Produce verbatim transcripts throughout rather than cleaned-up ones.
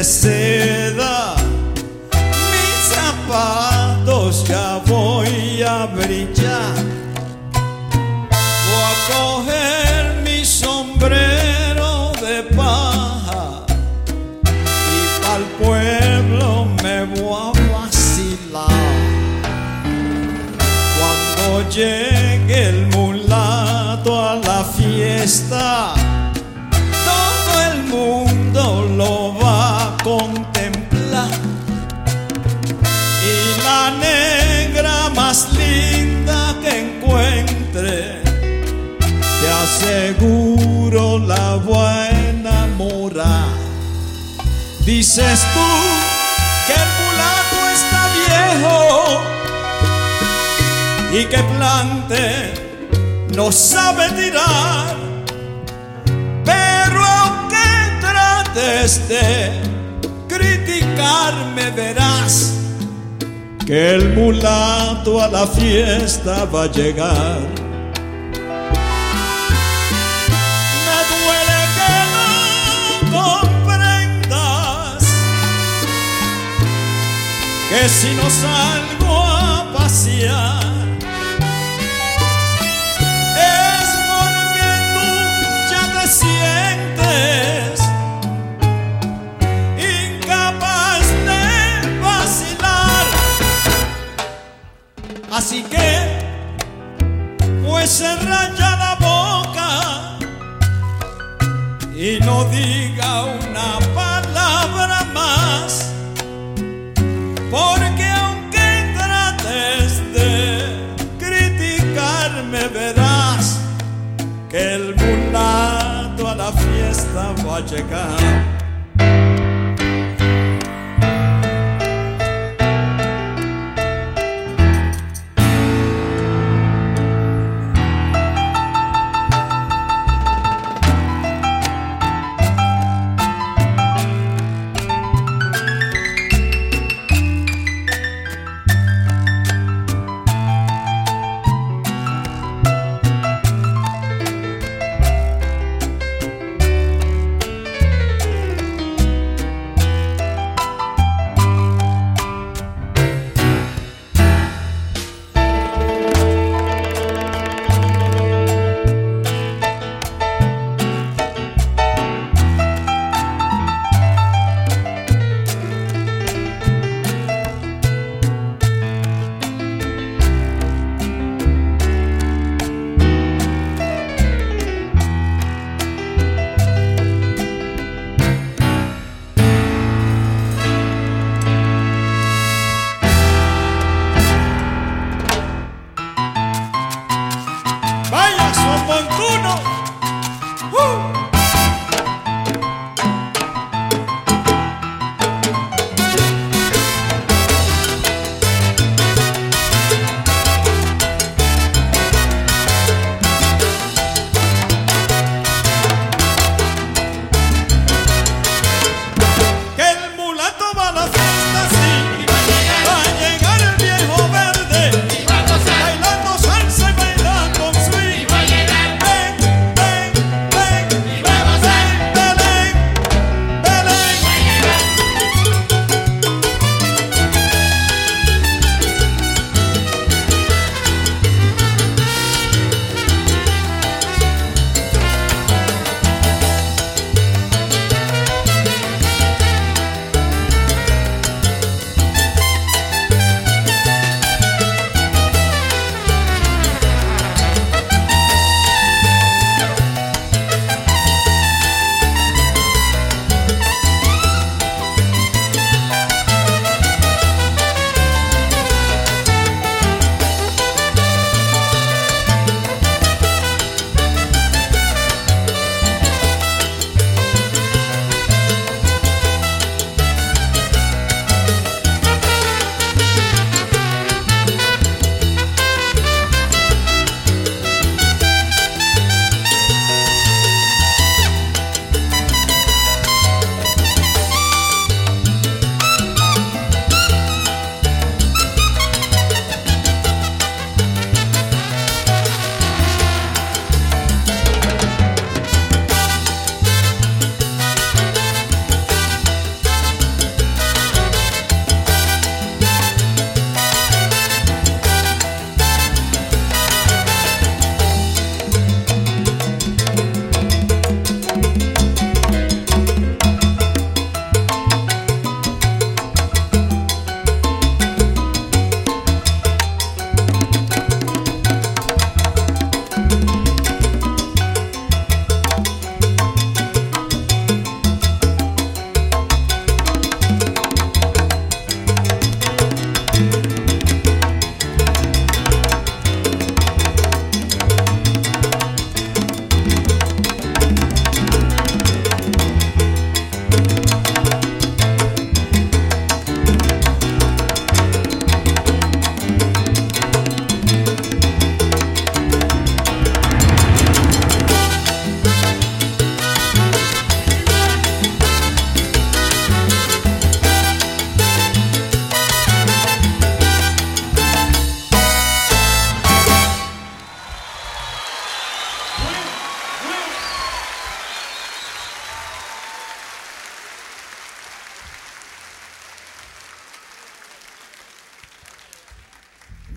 de seda, mis zapatos ya voy a brillar. Voy a coger mi sombrero de paja y pa'l pueblo me voy a vacilar. Cuando llegue el mulato a la fiesta, todo el mundo lo va a contemplar. Y la negra más linda que encuentre, te aseguro la voy a enamorar. Dices tú que el mulato está viejo y que plante no sabe tirar, pero aunque trates de criticarme, verás que el mulato a la fiesta va a llegar. Me duele que no comprendas que si no salgo a pasear es porque tú ya te sientes incapaz de vacilar. Así que pues cerra ya la boca y no diga una palabra más, porque aunque trates de criticarme, verás que el mulato a la fiesta va a llegar.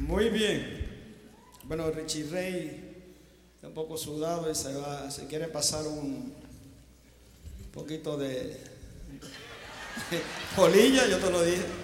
Muy bien. Bueno, Richie Ray está un poco sudado y se va, se quiere pasar un poquito de polilla, yo te lo dije.